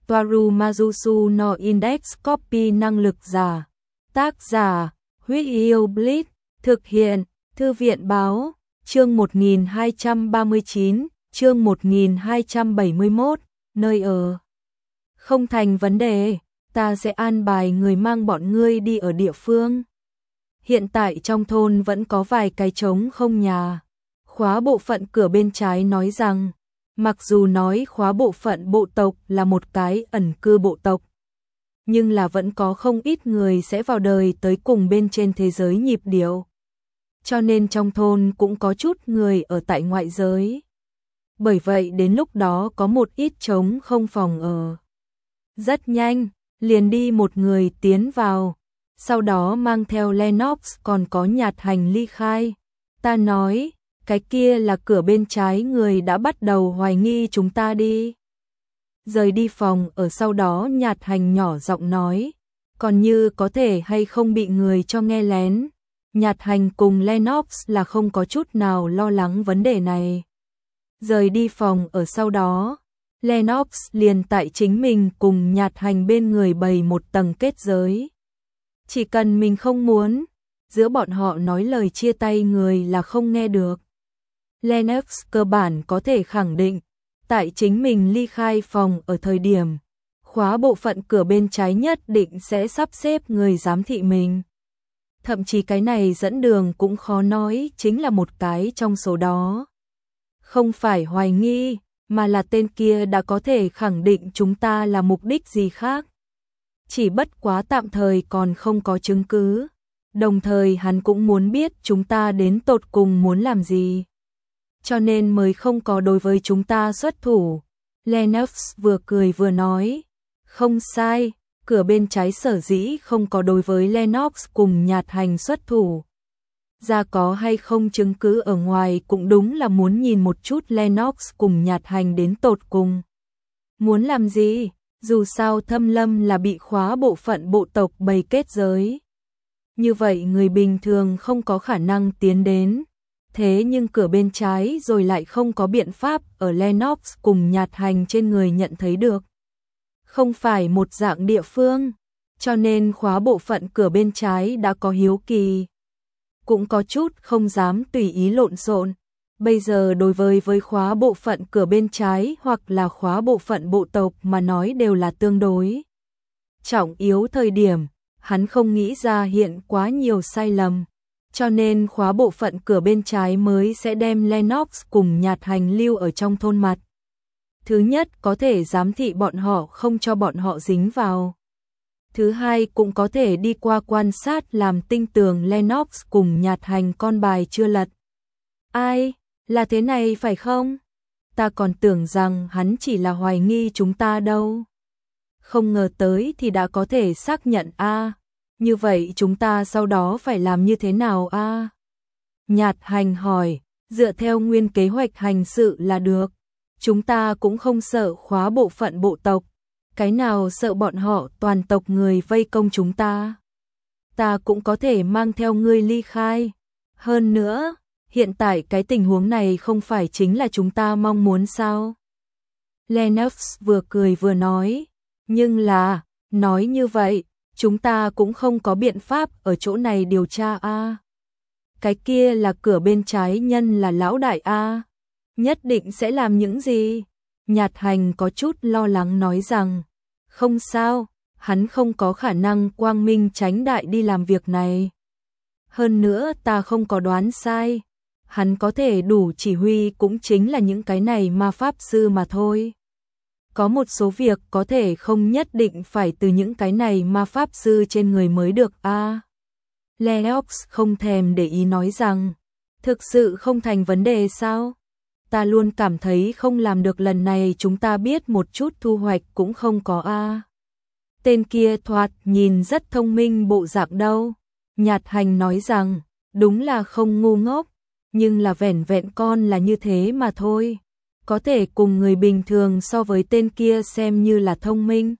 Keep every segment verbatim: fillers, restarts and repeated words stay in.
Toaru Majusu no Index Copy năng lực giả. Tác giả, Huyết Yêu Blitz, thực hiện, Thư viện Báo, chương một nghìn hai trăm ba mươi chín, chương một nghìn hai trăm bảy mươi mốt, nơi ở. Không thành vấn đề, ta sẽ an bài người mang bọn ngươi đi ở địa phương. Hiện tại trong thôn vẫn có vài cái trống không nhà. Khóa bộ phận cửa bên trái nói rằng, mặc dù nói khóa bộ phận bộ tộc là một cái ẩn cư bộ tộc, nhưng là vẫn có không ít người sẽ vào đời tới cùng bên trên thế giới nhịp điệu. Cho nên trong thôn cũng có chút người ở tại ngoại giới. Bởi vậy đến lúc đó có một ít trống không phòng ở. Rất nhanh, liền đi một người tiến vào, sau đó mang theo Lennox còn có Nhạt Hành ly khai. Ta nói, cái kia là cửa bên trái, người đã bắt đầu hoài nghi chúng ta đi. Rời đi phòng ở sau đó Nhạt Hành nhỏ giọng nói, còn như có thể hay không bị người cho nghe lén. Nhạt Hành cùng Lennox là không có chút nào lo lắng vấn đề này. Rời đi phòng ở sau đó, Lennox liền tại chính mình cùng Nhạt Hành bên người bày một tầng kết giới. Chỉ cần mình không muốn, giữa bọn họ nói lời chia tay người là không nghe được. Lennox cơ bản có thể khẳng định, tại chính mình ly khai phòng ở thời điểm, khóa bộ phận cửa bên trái nhất định sẽ sắp xếp người giám thị mình. Thậm chí cái này dẫn đường cũng khó nói chính là một cái trong số đó. Không phải hoài nghi, mà là tên kia đã có thể khẳng định chúng ta là mục đích gì khác. Chỉ bất quá tạm thời còn không có chứng cứ. Đồng thời hắn cũng muốn biết chúng ta đến tột cùng muốn làm gì. Cho nên mới không có đối với chúng ta xuất thủ. Lennox vừa cười vừa nói. Không sai, cửa bên trái sở dĩ không có đối với Lennox cùng Nhạt Hành xuất thủ. Ra có hay không chứng cứ ở ngoài cũng đúng là muốn nhìn một chút Lennox cùng Nhạt Hành đến tột cùng. Muốn làm gì? Dù sao Thâm Lâm là bị khóa bộ phận bộ tộc bày kết giới. Như vậy người bình thường không có khả năng tiến đến. Thế nhưng cửa bên trái rồi lại không có biện pháp ở Lennox cùng Nhạt Hành trên người nhận thấy được. Không phải một dạng địa phương, cho nên khóa bộ phận cửa bên trái đã có hiếu kỳ. Cũng có chút không dám tùy ý lộn xộn. Bây giờ đối với với khóa bộ phận cửa bên trái hoặc là khóa bộ phận bộ tộc mà nói đều là tương đối trọng yếu thời điểm, hắn không nghĩ ra hiện quá nhiều sai lầm. Cho nên khóa bộ phận cửa bên trái mới sẽ đem Lennox cùng Nhạt Hành lưu ở trong thôn mặt. Thứ nhất có thể giám thị bọn họ không cho bọn họ dính vào. Thứ hai cũng có thể đi qua quan sát làm tinh tường Lennox cùng Nhạt Hành con bài chưa lật. Ai? Là thế này phải không? Ta còn tưởng rằng hắn chỉ là hoài nghi chúng ta đâu. Không ngờ tới thì đã có thể xác nhận a. À. Như vậy chúng ta sau đó phải làm như thế nào a? À? Nhạt Hành hỏi, dựa theo nguyên kế hoạch hành sự là được. Chúng ta cũng không sợ khóa bộ phận bộ tộc. Cái nào sợ bọn họ toàn tộc người vây công chúng ta. Ta cũng có thể mang theo ngươi ly khai. Hơn nữa, hiện tại cái tình huống này không phải chính là chúng ta mong muốn sao? Lennox vừa cười vừa nói, nhưng là, nói như vậy, chúng ta cũng không có biện pháp ở chỗ này điều tra a. À. Cái kia là cửa bên trái nhân là lão đại a. À. Nhất định sẽ làm những gì? Nhạt Hành có chút lo lắng nói rằng, không sao, hắn không có khả năng quang minh chánh đại đi làm việc này. Hơn nữa ta không có đoán sai, hắn có thể đủ chỉ huy cũng chính là những cái này ma pháp sư mà thôi. Có một số việc có thể không nhất định phải từ những cái này ma pháp sư trên người mới được a. À. Lennox không thèm để ý nói rằng, thực sự không thành vấn đề sao? Ta luôn cảm thấy không làm được, lần này chúng ta biết một chút thu hoạch cũng không có a. À. Tên kia thoạt nhìn rất thông minh bộ dạng đâu. Nhạt Hành nói rằng, đúng là không ngu ngốc, nhưng là vẻn vẹn con là như thế mà thôi. Có thể cùng người bình thường so với tên kia xem như là thông minh.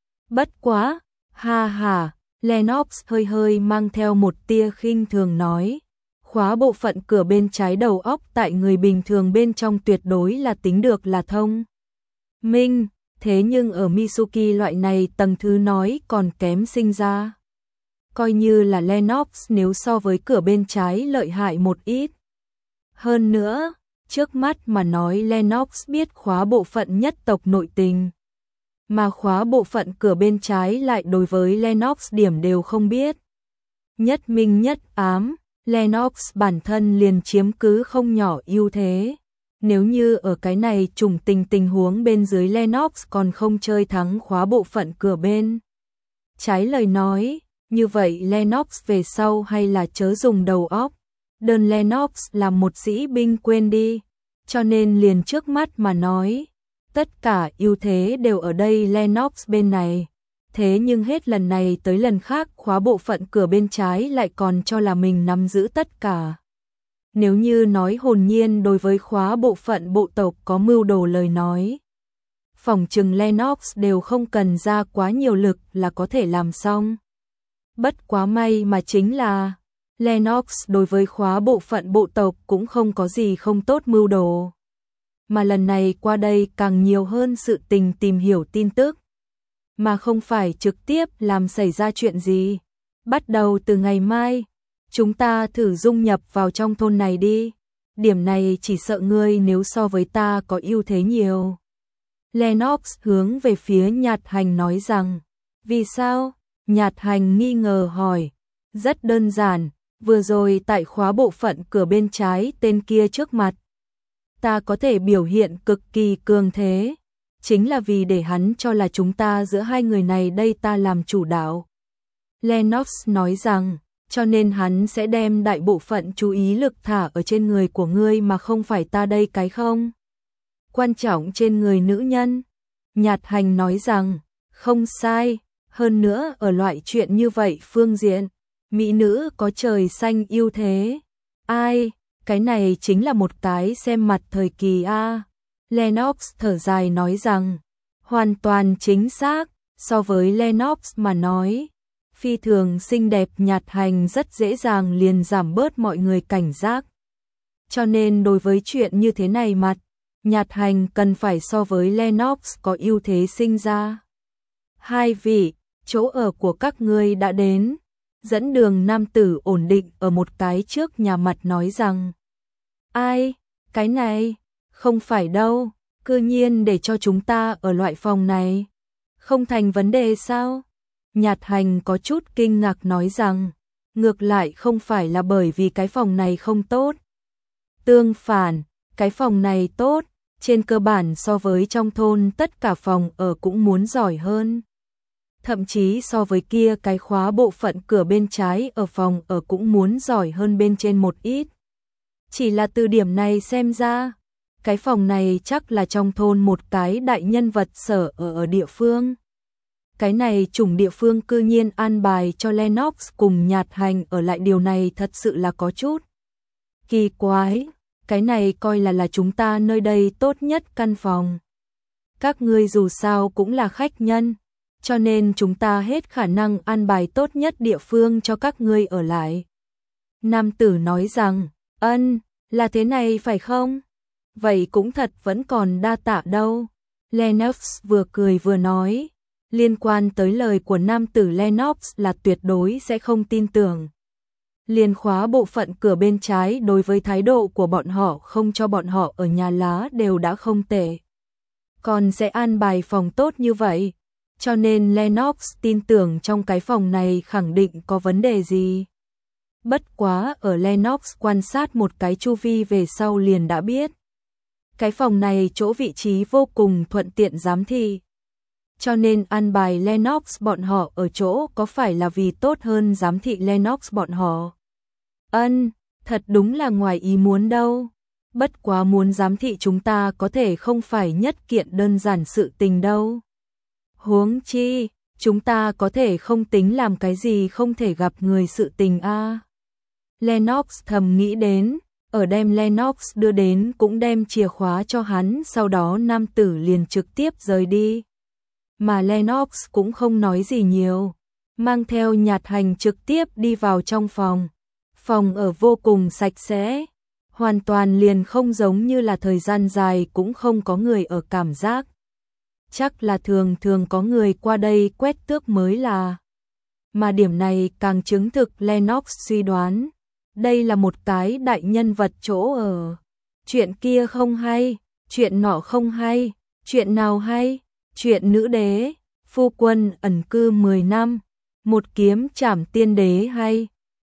Bất quá, ha ha, Lennox hơi hơi mang theo một tia khinh thường nói. Khóa bộ phận cửa bên trái đầu óc tại người bình thường bên trong tuyệt đối là tính được là thông minh. Thế nhưng ở Mitsuki loại này tầng thứ nói còn kém sinh ra. Coi như là Lennox nếu so với cửa bên trái lợi hại một ít. Hơn nữa, trước mắt mà nói Lennox biết khóa bộ phận nhất tộc nội tình. Mà khóa bộ phận cửa bên trái lại đối với Lennox điểm đều không biết. Nhất minh nhất ám, Lennox bản thân liền chiếm cứ không nhỏ ưu thế. Nếu như ở cái này trùng tình tình huống bên dưới Lennox còn không chơi thắng khóa bộ phận cửa bên trái lời nói, như vậy Lennox về sau hay là chớ dùng đầu óc. Đơn Lennox là một sĩ binh quên đi, cho nên liền trước mắt mà nói, tất cả ưu thế đều ở đây Lennox bên này. Thế nhưng hết lần này tới lần khác khóa bộ phận cửa bên trái lại còn cho là mình nắm giữ tất cả. Nếu như nói hồn nhiên đối với khóa bộ phận bộ tộc có mưu đồ lời nói, phỏng chừng Lennox đều không cần ra quá nhiều lực là có thể làm xong. Bất quá may mà chính là Lennox đối với khóa bộ phận bộ tộc cũng không có gì không tốt mưu đồ. Mà lần này qua đây càng nhiều hơn sự tình tìm hiểu tin tức, mà không phải trực tiếp làm xảy ra chuyện gì. Bắt đầu từ ngày mai, chúng ta thử dung nhập vào trong thôn này đi. Điểm này chỉ sợ ngươi nếu so với ta có ưu thế nhiều. Lennox hướng về phía Nhạt Hành nói rằng, vì sao? Nhạt Hành nghi ngờ hỏi, rất đơn giản, vừa rồi tại khóa bộ phận cửa bên trái tên kia trước mặt. Ta có thể biểu hiện cực kỳ cường thế, chính là vì để hắn cho là chúng ta giữa hai người này đây ta làm chủ đạo. Lennox nói rằng, cho nên hắn sẽ đem đại bộ phận chú ý lực thả ở trên người của ngươi mà không phải ta đây cái không. Quan trọng trên người nữ nhân. Nhạt Hành nói rằng, không sai, hơn nữa ở loại chuyện như vậy phương diện, mỹ nữ có trời xanh ưu thế. Ai, cái này chính là một cái xem mặt thời kỳ a. Lennox thở dài nói rằng, hoàn toàn chính xác, so với Lennox mà nói, phi thường xinh đẹp Nhạt Hành rất dễ dàng liền giảm bớt mọi người cảnh giác. Cho nên đối với chuyện như thế này mặt, Nhạt Hành cần phải so với Lennox có ưu thế sinh ra. Hai vị, chỗ ở của các ngươi đã đến. Dẫn đường nam tử ổn định ở một cái trước nhà mặt nói rằng, ai, cái này, không phải đâu, cư nhiên để cho chúng ta ở loại phòng này. Không thành vấn đề sao? Nhạt Hành có chút kinh ngạc nói rằng, ngược lại không phải là bởi vì cái phòng này không tốt. Tương phản, cái phòng này tốt, trên cơ bản so với trong thôn tất cả phòng ở cũng muốn giỏi hơn. Thậm chí so với kia cái khóa bộ phận cửa bên trái ở phòng ở cũng muốn giỏi hơn bên trên một ít. Chỉ là từ điểm này xem ra, cái phòng này chắc là trong thôn một cái đại nhân vật sở ở ở địa phương. Cái này chủng địa phương cư nhiên an bài cho Lennox cùng Nhạt Hành ở lại, điều này thật sự là có chút kỳ quái. Cái này coi là là chúng ta nơi đây tốt nhất căn phòng. Các ngươi dù sao cũng là khách nhân, cho nên chúng ta hết khả năng an bài tốt nhất địa phương cho các ngươi ở lại. Nam tử nói rằng, ân, là thế này phải không? Vậy cũng thật vẫn còn đa tạ đâu. Lennox vừa cười vừa nói, liên quan tới lời của nam tử Lennox là tuyệt đối sẽ không tin tưởng. Liên khóa bộ phận cửa bên trái đối với thái độ của bọn họ không cho bọn họ ở nhà lá đều đã không tệ. Còn sẽ an bài phòng tốt như vậy, cho nên Lennox tin tưởng trong cái phòng này khẳng định có vấn đề gì. Bất quá ở Lennox quan sát một cái chu vi về sau liền đã biết. Cái phòng này chỗ vị trí vô cùng thuận tiện giám thị. Cho nên an bài Lennox bọn họ ở chỗ có phải là vì tốt hơn giám thị Lennox bọn họ. Ân, thật đúng là ngoài ý muốn đâu. Bất quá muốn giám thị chúng ta có thể không phải nhất kiện đơn giản sự tình đâu. Huống chi, chúng ta có thể không tính làm cái gì không thể gặp người sự tình a. À. Lennox thầm nghĩ đến, ở đem Lennox đưa đến cũng đem chìa khóa cho hắn, sau đó nam tử liền trực tiếp rời đi. Mà Lennox cũng không nói gì nhiều, mang theo Nhạt Hành trực tiếp đi vào trong phòng. Phòng ở vô cùng sạch sẽ, hoàn toàn liền không giống như là thời gian dài cũng không có người ở cảm giác. chắc là thường thường có người qua đây quét tước mới là. Mà điểm này càng chứng thực Lennox suy đoán, đây là một cái đại nhân vật chỗ ở. Chuyện kia không hay, chuyện nọ không hay, chuyện nào hay, chuyện nữ đế, phu quân ẩn cư mười năm, một kiếm trảm tiên đế hay.